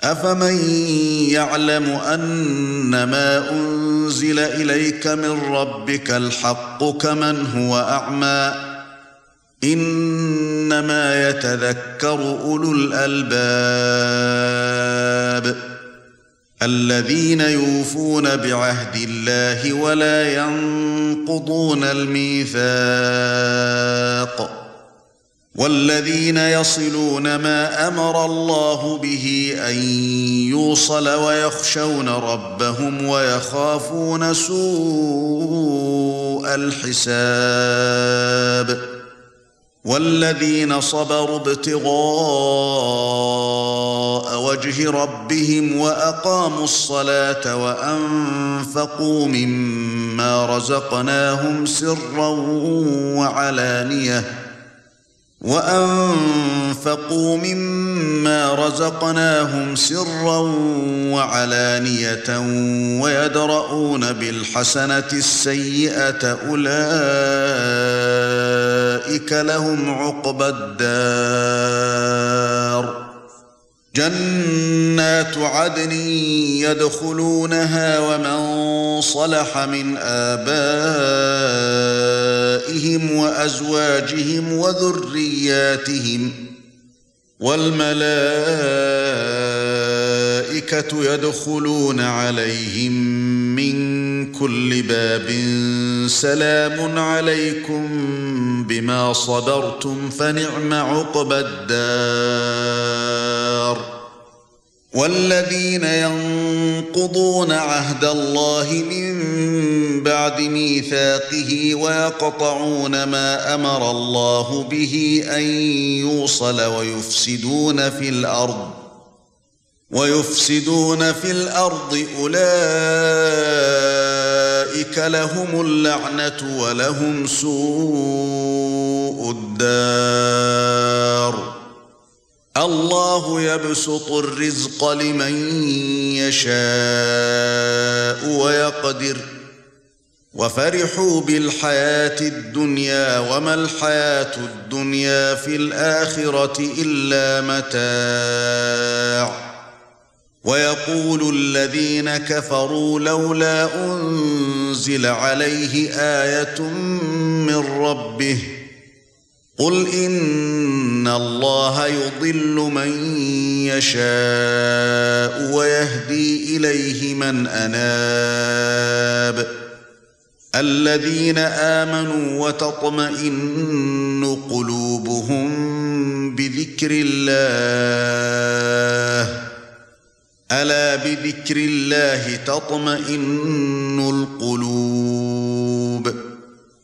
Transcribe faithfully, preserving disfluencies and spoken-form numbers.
أفمن يعلم أنما أنزل إليك من ربك الحق كمن هو أعمى إنما يتذكر أولو الألباب الذين يوفون بعهد الله ولا ينقضون الميثاق والذين يصلون ما أمر الله به أن يوصل ويخشون ربهم ويخافون سوء الحساب والذين صبروا ابتغاء وجه ربهم وأقاموا الصلاة وأنفقوا مما رزقناهم سرا وعلانية وأنفقوا مما رزقناهم سرا وعلانية ويدرؤون بالحسنة السيئة أولئك لهم عقبى الدار جنات عدن يدخلونها ومن صلح من آبائهم وأزواجهم وذرياتهم والملائكة يدخلون عليهم من كل باب سلام عليكم بما صبرتم فنعم عقبى الدار والذين ينقضون عهد الله من بعد ميثاقه ويقطعون ما أمر الله به أن يوصل ويفسدون في الأرض ويفسدون في الأرض أولئك لهم اللعنة ولهم سوء الدار الله يبسط الرزق لمن يشاء ويقدر وفرحوا بالحياة الدنيا وما الحياة الدنيا في الآخرة إلا متاع ويقول الذين كفروا لولا أنزل عليه آية من ربه قل إن الله يضل من يشاء ويهدي إليه من أناب الذين آمنوا وتطمئن قلوبهم بذكر الله ألا بذكر الله تطمئن القلوب